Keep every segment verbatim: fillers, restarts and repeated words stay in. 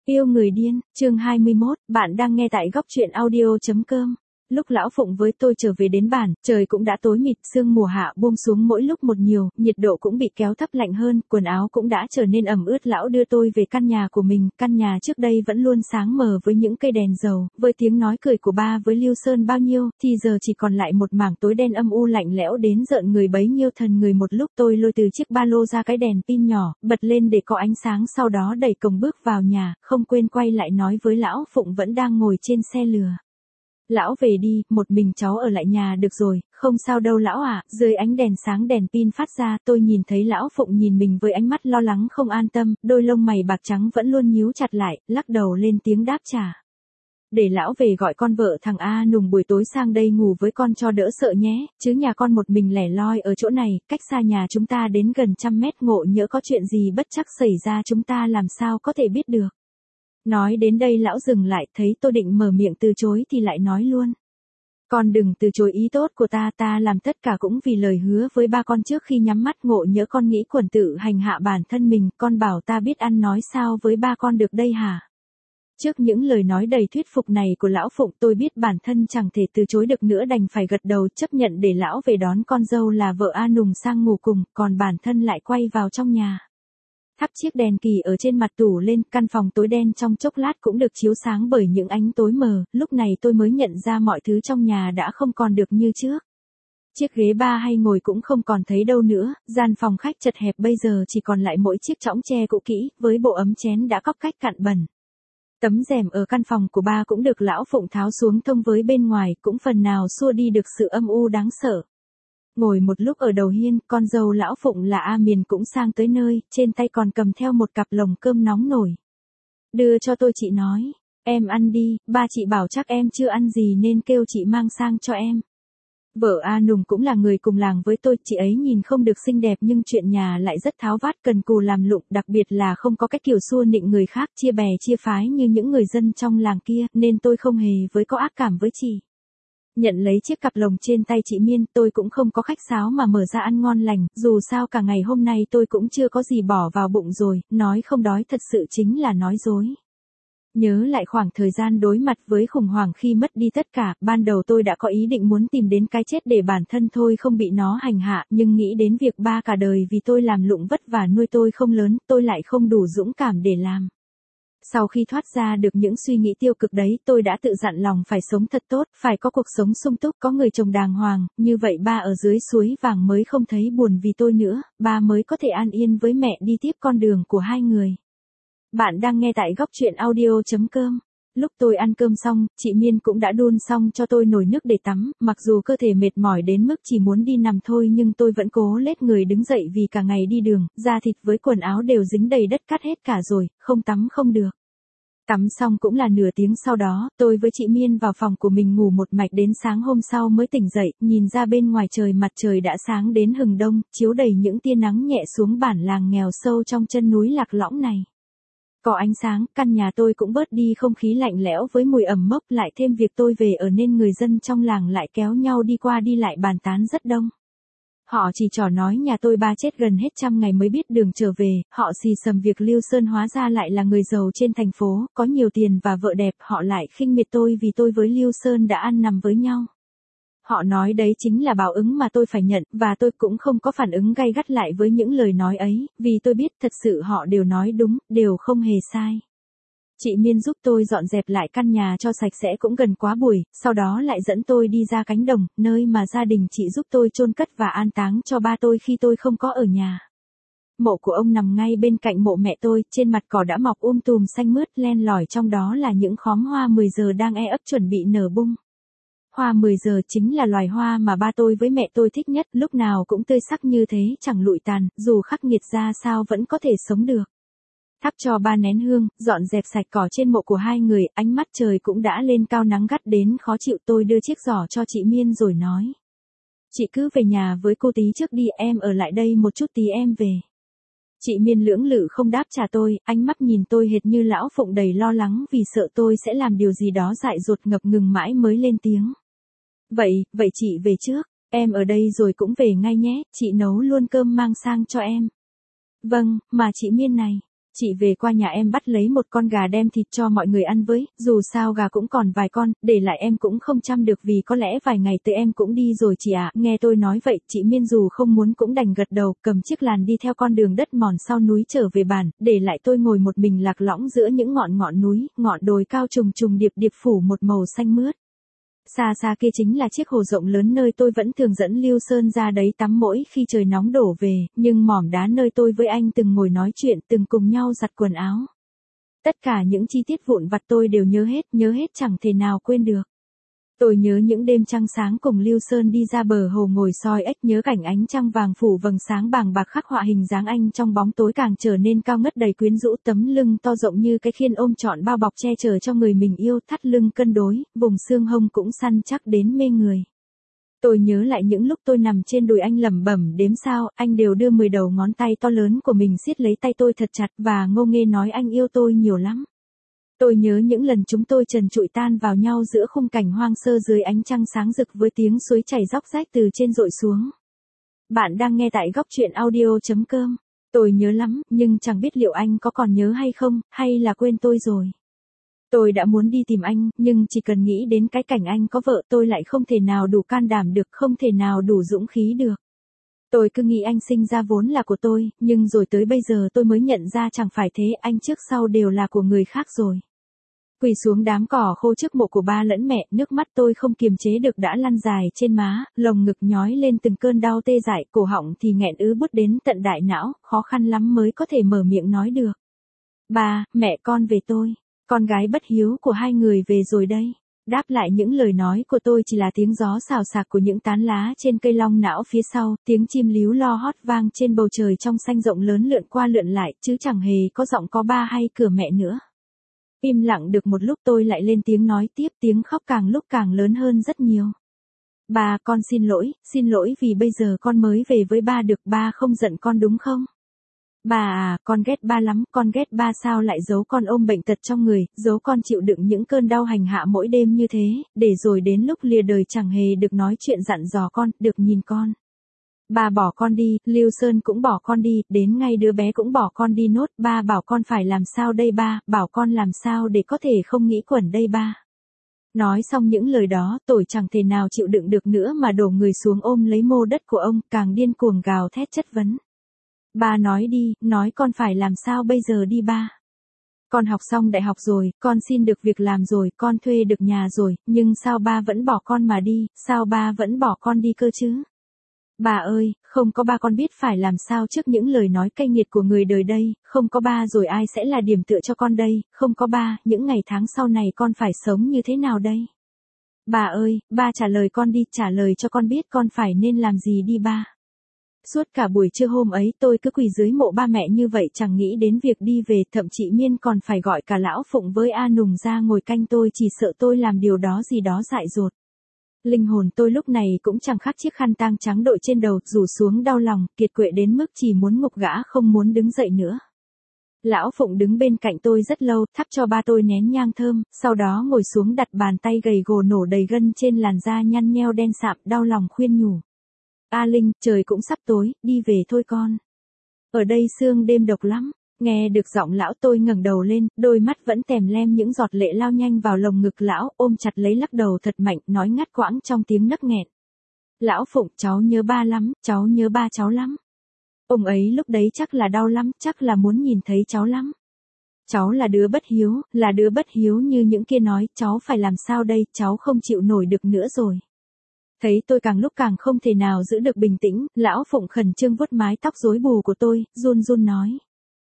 Yêu người điên, chương hai mươi mốt, bạn đang nghe tại góc truyện audio.com. Lúc Lão Phụng với tôi trở về đến bản, trời cũng đã tối mịt, sương mùa hạ buông xuống mỗi lúc một nhiều, nhiệt độ cũng bị kéo thấp lạnh hơn, quần áo cũng đã trở nên ẩm ướt. Lão đưa tôi về căn nhà của mình, căn nhà trước đây vẫn luôn sáng mờ với những cây đèn dầu, với tiếng nói cười của ba với Lưu Sơn bao nhiêu, thì giờ chỉ còn lại một mảng tối đen âm u lạnh lẽo đến rợn người bấy nhiêu thần người. Một lúc tôi lôi từ chiếc ba lô ra cái đèn pin nhỏ, bật lên để có ánh sáng, sau đó đẩy cổng bước vào nhà, không quên quay lại nói với Lão Phụng vẫn đang ngồi trên xe lừa. Lão về đi, một mình cháu ở lại nhà được rồi, không sao đâu lão ạ. Dưới ánh đèn sáng đèn pin phát ra, tôi nhìn thấy Lão Phụng nhìn mình với ánh mắt lo lắng không an tâm, đôi lông mày bạc trắng vẫn luôn nhíu chặt lại, lắc đầu lên tiếng đáp trả. Để lão về gọi con vợ thằng A Nùng buổi tối sang đây ngủ với con cho đỡ sợ nhé, chứ nhà con một mình lẻ loi ở chỗ này, cách xa nhà chúng ta đến gần trăm mét, ngộ nhỡ có chuyện gì bất trắc xảy ra chúng ta làm sao có thể biết được. Nói đến đây lão dừng lại, thấy tôi định mở miệng từ chối thì lại nói luôn. Con đừng từ chối ý tốt của ta, ta làm tất cả cũng vì lời hứa với ba con trước khi nhắm mắt, ngộ nhỡ con nghĩ quẩn tự hành hạ bản thân mình, con bảo ta biết ăn nói sao với ba con được đây hả? Trước những lời nói đầy thuyết phục này của Lão Phụng, tôi biết bản thân chẳng thể từ chối được nữa, đành phải gật đầu chấp nhận để lão về đón con dâu là vợ A Nùng sang ngủ cùng, còn bản thân lại quay vào trong nhà. Thắp chiếc đèn kỳ ở trên mặt tủ lên, căn phòng tối đen trong chốc lát cũng được chiếu sáng bởi những ánh tối mờ, lúc này tôi mới nhận ra mọi thứ trong nhà đã không còn được như trước. Chiếc ghế ba hay ngồi cũng không còn thấy đâu nữa, gian phòng khách chật hẹp bây giờ chỉ còn lại mỗi chiếc chõng tre cũ kỹ, với bộ ấm chén đã cóc cách cặn bẩn. Tấm rèm ở căn phòng của ba cũng được Lão Phụng tháo xuống thông với bên ngoài, cũng phần nào xua đi được sự âm u đáng sợ. Ngồi một lúc ở đầu hiên, con dâu Lão Phụng là A Miền cũng sang tới nơi, trên tay còn cầm theo một cặp lồng cơm nóng nổi. Đưa cho tôi, chị nói, em ăn đi, ba chị bảo chắc em chưa ăn gì nên kêu chị mang sang cho em. Vợ A Nùng cũng là người cùng làng với tôi, chị ấy nhìn không được xinh đẹp nhưng chuyện nhà lại rất tháo vát, cần cù làm lụng, đặc biệt là không có cách kiểu xua nịnh người khác, chia bè chia phái như những người dân trong làng kia, nên tôi không hề với có ác cảm với chị. Nhận lấy chiếc cặp lồng trên tay chị Miên, tôi cũng không có khách sáo mà mở ra ăn ngon lành, dù sao cả ngày hôm nay tôi cũng chưa có gì bỏ vào bụng rồi, nói không đói thật sự chính là nói dối. Nhớ lại khoảng thời gian đối mặt với khủng hoảng khi mất đi tất cả, ban đầu tôi đã có ý định muốn tìm đến cái chết để bản thân thôi không bị nó hành hạ, nhưng nghĩ đến việc ba cả đời vì tôi làm lụng vất vả nuôi tôi không lớn, tôi lại không đủ dũng cảm để làm. Sau khi thoát ra được những suy nghĩ tiêu cực đấy, tôi đã tự dặn lòng phải sống thật tốt, phải có cuộc sống sung túc, có người chồng đàng hoàng, như vậy ba ở dưới suối vàng mới không thấy buồn vì tôi nữa, ba mới có thể an yên với mẹ đi tiếp con đường của hai người. Bạn đang nghe tại góc truyện audio.com. Lúc tôi ăn cơm xong, chị Miên cũng đã đun xong cho tôi nồi nước để tắm, mặc dù cơ thể mệt mỏi đến mức chỉ muốn đi nằm thôi nhưng tôi vẫn cố lết người đứng dậy vì cả ngày đi đường, da thịt với quần áo đều dính đầy đất cát hết cả rồi, không tắm không được. Tắm xong cũng là nửa tiếng sau đó, tôi với chị Miên vào phòng của mình ngủ một mạch đến sáng hôm sau mới tỉnh dậy, nhìn ra bên ngoài trời mặt trời đã sáng đến hừng đông, chiếu đầy những tia nắng nhẹ xuống bản làng nghèo sâu trong chân núi lạc lõng này. Có ánh sáng, căn nhà tôi cũng bớt đi không khí lạnh lẽo với mùi ẩm mốc, lại thêm việc tôi về ở nên người dân trong làng lại kéo nhau đi qua đi lại bàn tán rất đông. Họ chỉ trò nói nhà tôi ba chết gần hết trăm ngày mới biết đường trở về, họ xì xầm việc Lưu Sơn hóa ra lại là người giàu trên thành phố, có nhiều tiền và vợ đẹp, họ lại khinh miệt tôi vì tôi với Lưu Sơn đã ăn nằm với nhau. Họ nói đấy chính là báo ứng mà tôi phải nhận, và tôi cũng không có phản ứng gay gắt lại với những lời nói ấy, vì tôi biết thật sự họ đều nói đúng, đều không hề sai. Chị Miên giúp tôi dọn dẹp lại căn nhà cho sạch sẽ cũng gần quá buổi, sau đó lại dẫn tôi đi ra cánh đồng, nơi mà gia đình chị giúp tôi chôn cất và an táng cho ba tôi khi tôi không có ở nhà. Mộ của ông nằm ngay bên cạnh mộ mẹ tôi, trên mặt cỏ đã mọc um tùm xanh mướt, len lỏi trong đó là những khóm hoa mười giờ đang e ấp chuẩn bị nở bung. Hoa mười giờ chính là loài hoa mà ba tôi với mẹ tôi thích nhất, lúc nào cũng tươi sắc như thế, chẳng lụi tàn, dù khắc nghiệt ra sao vẫn có thể sống được. Thắp cho ba nén hương, dọn dẹp sạch cỏ trên mộ của hai người, ánh mắt trời cũng đã lên cao, nắng gắt đến khó chịu, tôi đưa chiếc giỏ cho chị Miên rồi nói. Chị cứ về nhà với cô tí trước đi, em ở lại đây một chút tí em về. Chị Miên lưỡng lự không đáp trả tôi, ánh mắt nhìn tôi hệt như Lão Phụng đầy lo lắng vì sợ tôi sẽ làm điều gì đó dại dột, ngập ngừng mãi mới lên tiếng. Vậy, vậy chị về trước, em ở đây rồi cũng về ngay nhé, chị nấu luôn cơm mang sang cho em. Vâng, mà chị Miên này, Chị về qua nhà em bắt lấy một con gà đem thịt cho mọi người ăn với, dù sao gà cũng còn vài con, để lại em cũng không chăm được vì có lẽ vài ngày tới em cũng đi rồi chị ạ. Nghe tôi nói vậy, chị Miên dù không muốn cũng đành gật đầu, cầm chiếc làn đi theo con đường đất mòn sau núi trở về bản, để lại tôi ngồi một mình lạc lõng giữa những ngọn ngọn núi, ngọn đồi cao trùng trùng điệp điệp phủ một màu xanh mướt. Xa xa kia chính là chiếc hồ rộng lớn nơi tôi vẫn thường dẫn Lưu Sơn ra đấy tắm mỗi khi trời nóng đổ về, nhưng mỏm đá nơi tôi với anh từng ngồi nói chuyện, từng cùng nhau giặt quần áo. Tất cả những chi tiết vụn vặt tôi đều nhớ hết, nhớ hết chẳng thể nào quên được. Tôi nhớ những đêm trăng sáng cùng Lưu Sơn đi ra bờ hồ ngồi soi ếch, nhớ cảnh ánh trăng vàng phủ vầng sáng bàng bạc khắc họa hình dáng anh trong bóng tối càng trở nên cao ngất đầy quyến rũ, tấm lưng to rộng như cái khiên ôm trọn bao bọc che chở cho người mình yêu, thắt lưng cân đối, vùng xương hông cũng săn chắc đến mê người. Tôi nhớ lại những lúc tôi nằm trên đùi anh lẩm bẩm đếm sao, anh đều đưa mười đầu ngón tay to lớn của mình siết lấy tay tôi thật chặt và ngô nghê nói anh yêu tôi nhiều lắm. Tôi nhớ những lần chúng tôi trần trụi tan vào nhau giữa khung cảnh hoang sơ dưới ánh trăng sáng rực với tiếng suối chảy róc rách từ trên dội xuống. Bạn đang nghe tại góc truyện audio chấm com. Tôi nhớ lắm, nhưng chẳng biết liệu anh có còn nhớ hay không, hay là quên tôi rồi. Tôi đã muốn đi tìm anh, nhưng chỉ cần nghĩ đến cái cảnh anh có vợ tôi lại không thể nào đủ can đảm được, không thể nào đủ dũng khí được. Tôi cứ nghĩ anh sinh ra vốn là của tôi, nhưng rồi tới bây giờ tôi mới nhận ra chẳng phải thế, anh trước sau đều là của người khác rồi. Quỳ xuống đám cỏ khô trước mộ của ba lẫn mẹ, nước mắt tôi không kiềm chế được đã lăn dài trên má, lồng ngực nhói lên từng cơn đau tê dại, cổ họng thì nghẹn ứ bứt đến tận đại não, khó khăn lắm mới có thể mở miệng nói được. Ba, mẹ con về tôi, con gái bất hiếu của hai người về rồi đây. Đáp lại những lời nói của tôi chỉ là tiếng gió xào xạc của những tán lá trên cây long não phía sau, tiếng chim líu lo hót vang trên bầu trời trong xanh rộng lớn lượn qua lượn lại, chứ chẳng hề có giọng có ba hay cửa mẹ nữa. Im lặng được một lúc tôi lại lên tiếng nói tiếp, tiếng khóc càng lúc càng lớn hơn rất nhiều. Ba, con xin lỗi, xin lỗi vì bây giờ con mới về với ba được, ba không giận con đúng không? Ba à, con ghét ba lắm, con ghét ba sao lại giấu con ôm bệnh tật trong người, giấu con chịu đựng những cơn đau hành hạ mỗi đêm như thế, để rồi đến lúc lìa đời chẳng hề được nói chuyện dặn dò con, được nhìn con. Ba bỏ con đi, Lưu Sơn cũng bỏ con đi, đến ngay đứa bé cũng bỏ con đi nốt, ba bảo con phải làm sao đây ba, bảo con làm sao để có thể không nghĩ quẩn đây ba. Nói xong những lời đó, tôi chẳng thể nào chịu đựng được nữa mà đổ người xuống ôm lấy mô đất của ông, càng điên cuồng gào thét chất vấn. Ba nói đi, nói con phải làm sao bây giờ đi ba. Con học xong đại học rồi, con xin được việc làm rồi, con thuê được nhà rồi, nhưng sao ba vẫn bỏ con mà đi, sao ba vẫn bỏ con đi cơ chứ? Bà ơi, không có ba con biết phải làm sao trước những lời nói cay nghiệt của người đời đây, không có ba rồi ai sẽ là điểm tựa cho con đây, không có ba, những ngày tháng sau này con phải sống như thế nào đây? Bà ơi, ba trả lời con đi, trả lời cho con biết con phải nên làm gì đi ba. Suốt cả buổi trưa hôm ấy tôi cứ quỳ dưới mộ ba mẹ như vậy chẳng nghĩ đến việc đi về, thậm chí Miên còn phải gọi cả Lão Phụng với A Nùng ra ngồi canh tôi chỉ sợ tôi làm điều đó gì đó dại dột. Linh hồn tôi lúc này cũng chẳng khác chiếc khăn tang trắng đội trên đầu, rủ xuống đau lòng, kiệt quệ đến mức chỉ muốn ngục gã không muốn đứng dậy nữa. Lão Phụng đứng bên cạnh tôi rất lâu, thắp cho ba tôi nén nhang thơm, sau đó ngồi xuống đặt bàn tay gầy gò nổ đầy gân trên làn da nhăn nheo đen sạm, đau lòng khuyên nhủ. A Linh, trời cũng sắp tối, đi về thôi con. Ở đây sương đêm độc lắm. Nghe được giọng lão tôi ngẩng đầu lên, đôi mắt vẫn tèm lem những giọt lệ lao nhanh vào lồng ngực lão, ôm chặt lấy lắc đầu thật mạnh, nói ngắt quãng trong tiếng nấc nghẹn. Lão Phụng, cháu nhớ ba lắm, cháu nhớ ba cháu lắm. Ông ấy lúc đấy chắc là đau lắm, chắc là muốn nhìn thấy cháu lắm. Cháu là đứa bất hiếu, là đứa bất hiếu như những kia nói, cháu phải làm sao đây, cháu không chịu nổi được nữa rồi. Thấy tôi càng lúc càng không thể nào giữ được bình tĩnh, Lão Phụng khẩn trương vuốt mái tóc rối bù của tôi, run run nói.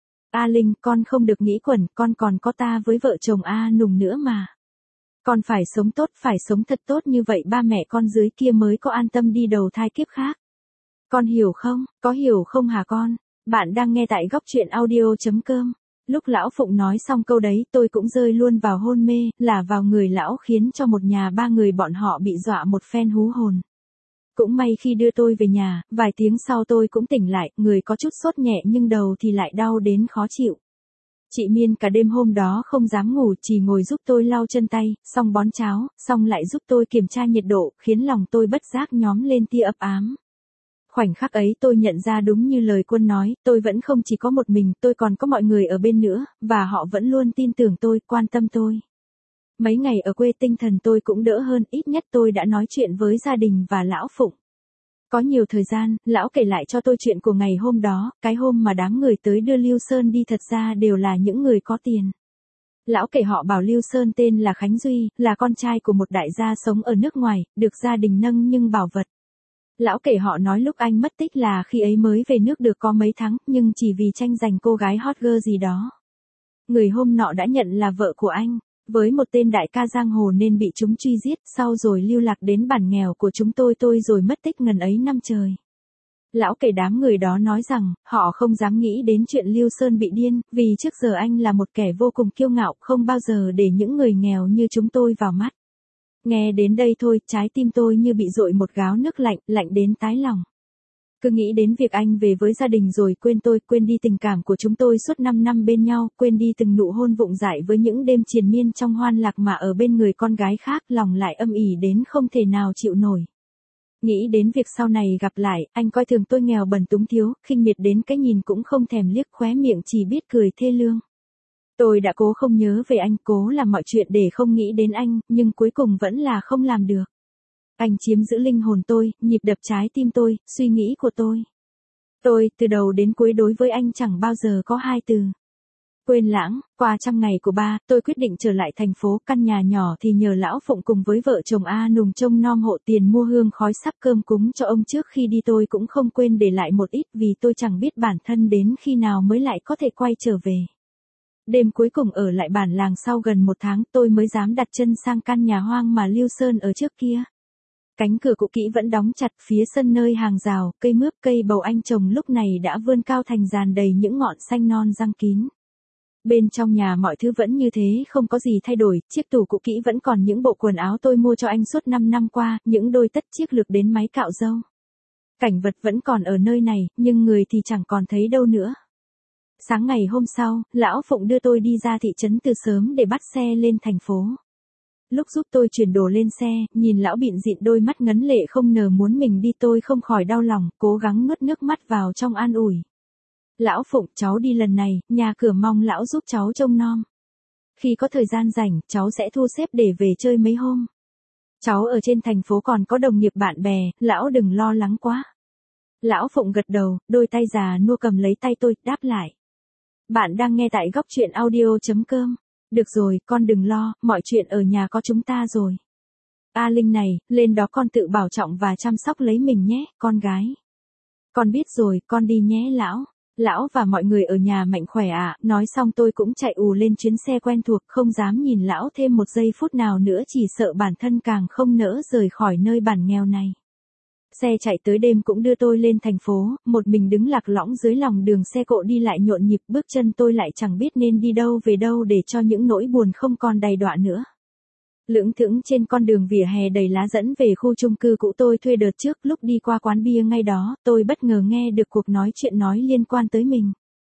A Linh, con không được nghĩ quẩn, con còn có ta với vợ chồng A Nùng nữa mà. Con phải sống tốt, phải sống thật tốt như vậy ba mẹ con dưới kia mới có an tâm đi đầu thai kiếp khác. Con hiểu không, có hiểu không hả con? Bạn đang nghe tại góc truyện audio chấm com. Lúc Lão Phụng nói xong câu đấy tôi cũng rơi luôn vào hôn mê, là vào người lão khiến cho một nhà ba người bọn họ bị dọa một phen hú hồn. Cũng may khi đưa tôi về nhà, vài tiếng sau tôi cũng tỉnh lại, người có chút sốt nhẹ nhưng đầu thì lại đau đến khó chịu. Chị Miên cả đêm hôm đó không dám ngủ, chỉ ngồi giúp tôi lau chân tay, xong bón cháo, xong lại giúp tôi kiểm tra nhiệt độ, khiến lòng tôi bất giác nhóm lên tia ấp ám. Khoảnh khắc ấy tôi nhận ra đúng như lời Quân nói, tôi vẫn không chỉ có một mình, tôi còn có mọi người ở bên nữa, và họ vẫn luôn tin tưởng tôi, quan tâm tôi. Mấy ngày ở quê tinh thần tôi cũng đỡ hơn, ít nhất tôi đã nói chuyện với gia đình và lão Phụng. Có nhiều thời gian, lão kể lại cho tôi chuyện của ngày hôm đó, cái hôm mà đám người tới đưa Lưu Sơn đi thật ra đều là những người có tiền. Lão kể họ bảo Lưu Sơn tên là Khánh Duy, là con trai của một đại gia sống ở nước ngoài, được gia đình nâng nhưng bảo vật. Lão kể họ nói lúc anh mất tích là khi ấy mới về nước được có mấy tháng, nhưng chỉ vì tranh giành cô gái hot girl gì đó. Người hôm nọ đã nhận là vợ của anh, với một tên đại ca giang hồ nên bị chúng truy giết, sau rồi lưu lạc đến bản nghèo của chúng tôi tôi rồi mất tích ngần ấy năm trời. Lão kể đám người đó nói rằng, họ không dám nghĩ đến chuyện Lưu Sơn bị điên, vì trước giờ anh là một kẻ vô cùng kiêu ngạo, không bao giờ để những người nghèo như chúng tôi vào mắt. Nghe đến đây thôi, trái tim tôi như bị dội một gáo nước lạnh, lạnh đến tái lòng. Cứ nghĩ đến việc anh về với gia đình rồi quên tôi, quên đi tình cảm của chúng tôi suốt năm năm bên nhau, quên đi từng nụ hôn vụng dại với những đêm triền miên trong hoan lạc mà ở bên người con gái khác, lòng lại âm ỉ đến không thể nào chịu nổi. Nghĩ đến việc sau này gặp lại, anh coi thường tôi nghèo bần túng thiếu, khinh miệt đến cái nhìn cũng không thèm liếc, khóe miệng chỉ biết cười thê lương. Tôi đã cố không nhớ về anh, cố làm mọi chuyện để không nghĩ đến anh, nhưng cuối cùng vẫn là không làm được. Anh chiếm giữ linh hồn tôi, nhịp đập trái tim tôi, suy nghĩ của tôi. Tôi, từ đầu đến cuối đối với anh chẳng bao giờ có hai từ. Quên lãng, qua trăm ngày của ba, tôi quyết định trở lại thành phố, căn nhà nhỏ thì nhờ lão Phụng cùng với vợ chồng A Nùng trông nom hộ, tiền mua hương khói sắp cơm cúng cho ông trước khi đi tôi cũng không quên để lại một ít vì tôi chẳng biết bản thân đến khi nào mới lại có thể quay trở về. Đêm cuối cùng ở lại bản làng sau gần một tháng tôi mới dám đặt chân sang căn nhà hoang mà Lưu Sơn ở trước kia. Cánh cửa cũ kỹ vẫn đóng chặt, phía sân nơi hàng rào, cây mướp cây bầu anh trồng lúc này đã vươn cao thành giàn đầy những ngọn xanh non răng kín. Bên trong nhà mọi thứ vẫn như thế, không có gì thay đổi, chiếc tủ cũ kỹ vẫn còn những bộ quần áo tôi mua cho anh suốt năm năm qua, những đôi tất chiếc lược đến máy cạo râu. Cảnh vật vẫn còn ở nơi này, nhưng người thì chẳng còn thấy đâu nữa. Sáng ngày hôm sau, lão Phụng đưa tôi đi ra thị trấn từ sớm để bắt xe lên thành phố. Lúc giúp tôi chuyển đồ lên xe, nhìn lão bịn dịn đôi mắt ngấn lệ không nờ muốn mình đi tôi không khỏi đau lòng, cố gắng nuốt nước mắt vào trong an ủi. Lão Phụng, cháu đi lần này, nhà cửa mong lão giúp cháu trông nom. Khi có thời gian rảnh, cháu sẽ thu xếp để về chơi mấy hôm. Cháu ở trên thành phố còn có đồng nghiệp bạn bè, lão đừng lo lắng quá. Lão Phụng gật đầu, đôi tay già nua cầm lấy tay tôi, đáp lại. Bạn đang nghe tại góc truyện audio chấm com. Được rồi, con đừng lo, mọi chuyện ở nhà có chúng ta rồi. A Linh này, lên đó con tự bảo trọng và chăm sóc lấy mình nhé, con gái. Con biết rồi, con đi nhé lão. Lão và mọi người ở nhà mạnh khỏe ạ, à. Nói xong tôi cũng chạy ù lên chuyến xe quen thuộc, không dám nhìn lão thêm một giây phút nào nữa, chỉ sợ bản thân càng không nỡ rời khỏi nơi bản nghèo này. Xe chạy tới đêm cũng đưa tôi lên thành phố, một mình đứng lạc lõng dưới lòng đường, xe cộ đi lại nhộn nhịp, bước chân tôi lại chẳng biết nên đi đâu về đâu để cho những nỗi buồn không còn đầy đọa nữa. Lững thững trên con đường vỉa hè đầy lá dẫn về khu chung cư cũ tôi thuê đợt trước, lúc đi qua quán bia ngay đó, tôi bất ngờ nghe được cuộc nói chuyện nói liên quan tới mình.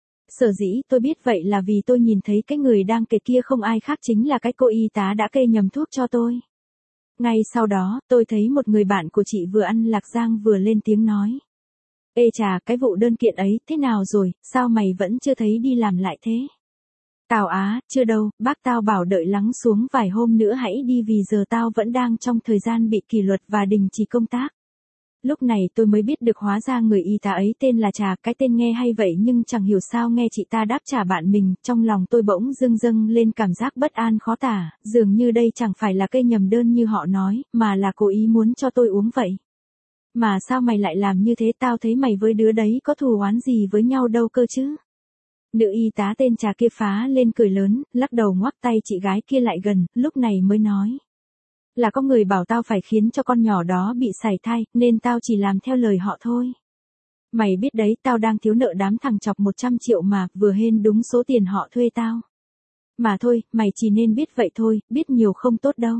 Sở dĩ tôi biết vậy là vì tôi nhìn thấy cái người đang kể kia không ai khác chính là cái cô y tá đã kê nhầm thuốc cho tôi. Ngay sau đó, tôi thấy một người bạn của chị vừa ăn lạc giang vừa lên tiếng nói. Ê chà, cái vụ đơn kiện ấy, thế nào rồi, sao mày vẫn chưa thấy đi làm lại thế? Tao á, chưa đâu, bác tao bảo đợi lắng xuống vài hôm nữa hãy đi vì giờ tao vẫn đang trong thời gian bị kỷ luật và đình chỉ công tác. Lúc này tôi mới biết được hóa ra người y tá ấy tên là Trà, cái tên nghe hay vậy nhưng chẳng hiểu sao nghe chị ta đáp trả bạn mình, trong lòng tôi bỗng dưng dâng lên cảm giác bất an khó tả, dường như đây chẳng phải là cây nhầm đơn như họ nói, mà là cố ý muốn cho tôi uống vậy. Mà sao mày lại làm như thế, tao thấy mày với đứa đấy có thù oán gì với nhau đâu cơ chứ? Nữ y tá tên Trà kia phá lên cười lớn, lắc đầu ngoắc tay chị gái kia lại gần, lúc này mới nói. Là có người bảo tao phải khiến cho con nhỏ đó bị sảy thai, nên tao chỉ làm theo lời họ thôi. Mày biết đấy, tao đang thiếu nợ đám thằng chọc một trăm triệu mà, vừa hên đúng số tiền họ thuê tao. Mà thôi, mày chỉ nên biết vậy thôi, biết nhiều không tốt đâu.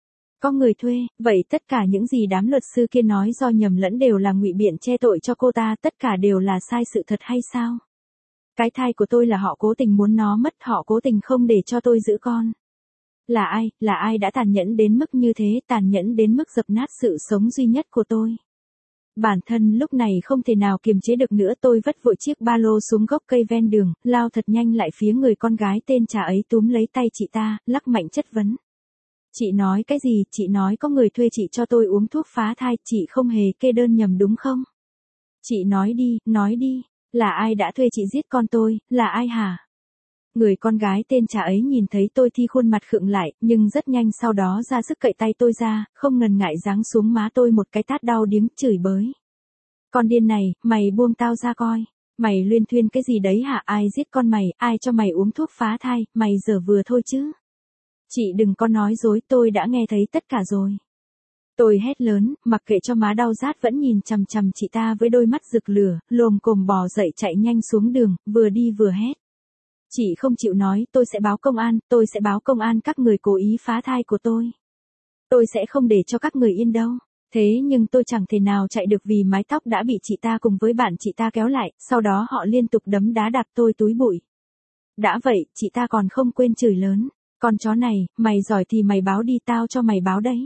Có người thuê, vậy tất cả những gì đám luật sư kia nói do nhầm lẫn đều là ngụy biện che tội cho cô ta, tất cả đều là sai sự thật hay sao? Cái thai của tôi là họ cố tình muốn nó mất, họ cố tình không để cho tôi giữ con. Là ai, là ai đã tàn nhẫn đến mức như thế, tàn nhẫn đến mức dập nát sự sống duy nhất của tôi? Bản thân lúc này không thể nào kiềm chế được nữa, tôi vất vội chiếc ba lô xuống gốc cây ven đường, lao thật nhanh lại phía người con gái tên Trà ấy, túm lấy tay chị ta, lắc mạnh chất vấn. Chị nói cái gì? Chị nói có người thuê chị cho tôi uống thuốc phá thai, chị không hề kê đơn nhầm đúng không? Chị nói đi, nói đi, là ai đã thuê chị giết con tôi, là ai hả? Người con gái tên Trà ấy nhìn thấy tôi thì khuôn mặt khựng lại, nhưng rất nhanh sau đó ra sức cậy tay tôi ra, không ngần ngại giáng xuống má tôi một cái tát đau điếng, chửi bới. Con điên này, mày buông tao ra coi. Mày luyên thuyên cái gì đấy hả? Ai giết con mày, ai cho mày uống thuốc phá thai, mày giở vừa thôi chứ. Chị đừng có nói dối, tôi đã nghe thấy tất cả rồi. Tôi hét lớn, mặc kệ cho má đau rát vẫn nhìn chằm chằm chị ta với đôi mắt rực lửa, lồm cồm bò dậy chạy nhanh xuống đường, vừa đi vừa hét. Chị không chịu nói, tôi sẽ báo công an, tôi sẽ báo công an các người cố ý phá thai của tôi. Tôi sẽ không để cho các người yên đâu. Thế nhưng tôi chẳng thể nào chạy được vì mái tóc đã bị chị ta cùng với bạn chị ta kéo lại, sau đó họ liên tục đấm đá đạp tôi túi bụi. Đã vậy, chị ta còn không quên chửi lớn. Con chó này, mày giỏi thì mày báo đi, tao cho mày báo đấy.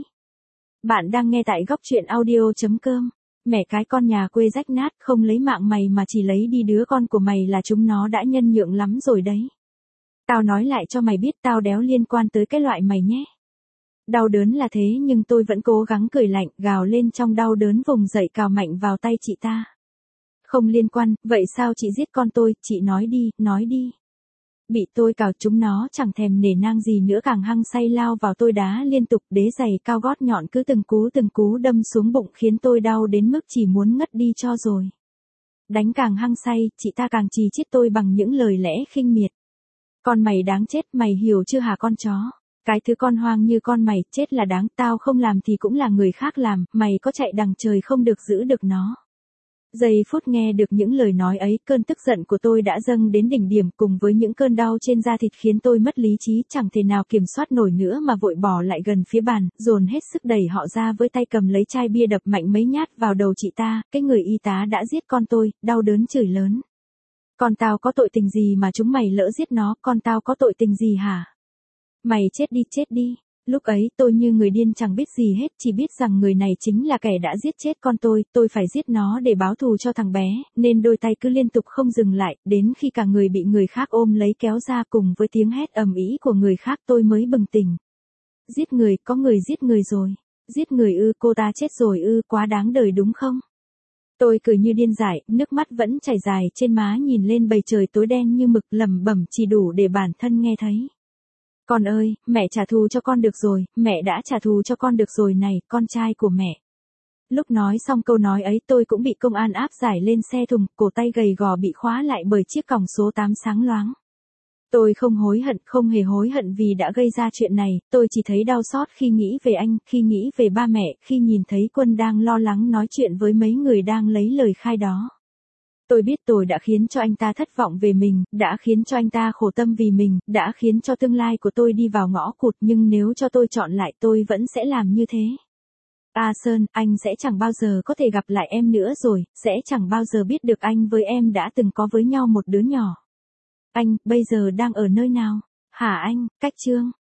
Bạn đang nghe tại góc truyện audio chấm com. Mẹ cái con nhà quê rách nát, không lấy mạng mày mà chỉ lấy đi đứa con của mày là chúng nó đã nhân nhượng lắm rồi đấy. Tao nói lại cho mày biết, tao đéo liên quan tới cái loại mày nhé. Đau đớn là thế nhưng tôi vẫn cố gắng cười lạnh, gào lên trong đau đớn vùng dậy cào mạnh vào tay chị ta. Không liên quan, vậy sao chị giết con tôi, chị nói đi, nói đi. Bị tôi cào chúng nó chẳng thèm nể nang gì nữa, càng hăng say lao vào tôi đá liên tục, đế giày cao gót nhọn cứ từng cú từng cú đâm xuống bụng khiến tôi đau đến mức chỉ muốn ngất đi cho rồi. Đánh càng hăng say, chị ta càng chì chít tôi bằng những lời lẽ khinh miệt. Con mày đáng chết, mày hiểu chưa hả con chó? Cái thứ con hoang như con mày, chết là đáng, tao không làm thì cũng là người khác làm, mày có chạy đằng trời không được giữ được nó. Giây phút nghe được những lời nói ấy, cơn tức giận của tôi đã dâng đến đỉnh điểm cùng với những cơn đau trên da thịt khiến tôi mất lý trí, chẳng thể nào kiểm soát nổi nữa mà vội bỏ lại gần phía bàn, dồn hết sức đẩy họ ra với tay cầm lấy chai bia đập mạnh mấy nhát vào đầu chị ta, cái người y tá đã giết con tôi, đau đớn chửi lớn. Con tao có tội tình gì mà chúng mày lỡ giết nó, con tao có tội tình gì hả? Mày chết đi, chết đi. Lúc ấy tôi như người điên chẳng biết gì hết, chỉ biết rằng người này chính là kẻ đã giết chết con tôi, tôi phải giết nó để báo thù cho thằng bé, nên đôi tay cứ liên tục không dừng lại, đến khi cả người bị người khác ôm lấy kéo ra cùng với tiếng hét ầm ĩ của người khác tôi mới bừng tỉnh. Giết người, có người giết người rồi. Giết người ư, cô ta chết rồi ư, quá đáng đời đúng không? Tôi cười như điên dại, nước mắt vẫn chảy dài trên má nhìn lên bầu trời tối đen như mực, lẩm bẩm chỉ đủ để bản thân nghe thấy. Con ơi, mẹ trả thù cho con được rồi, mẹ đã trả thù cho con được rồi này, con trai của mẹ. Lúc nói xong câu nói ấy tôi cũng bị công an áp giải lên xe thùng, cổ tay gầy gò bị khóa lại bởi chiếc còng số tám sáng loáng. Tôi không hối hận, không hề hối hận vì đã gây ra chuyện này, tôi chỉ thấy đau xót khi nghĩ về anh, khi nghĩ về ba mẹ, khi nhìn thấy Quân đang lo lắng nói chuyện với mấy người đang lấy lời khai đó. Tôi biết tôi đã khiến cho anh ta thất vọng về mình, đã khiến cho anh ta khổ tâm vì mình, đã khiến cho tương lai của tôi đi vào ngõ cụt, nhưng nếu cho tôi chọn lại tôi vẫn sẽ làm như thế. A Sơn, anh sẽ chẳng bao giờ có thể gặp lại em nữa rồi, sẽ chẳng bao giờ biết được anh với em đã từng có với nhau một đứa nhỏ. Anh, bây giờ đang ở nơi nào? Hả anh, Cách Trương?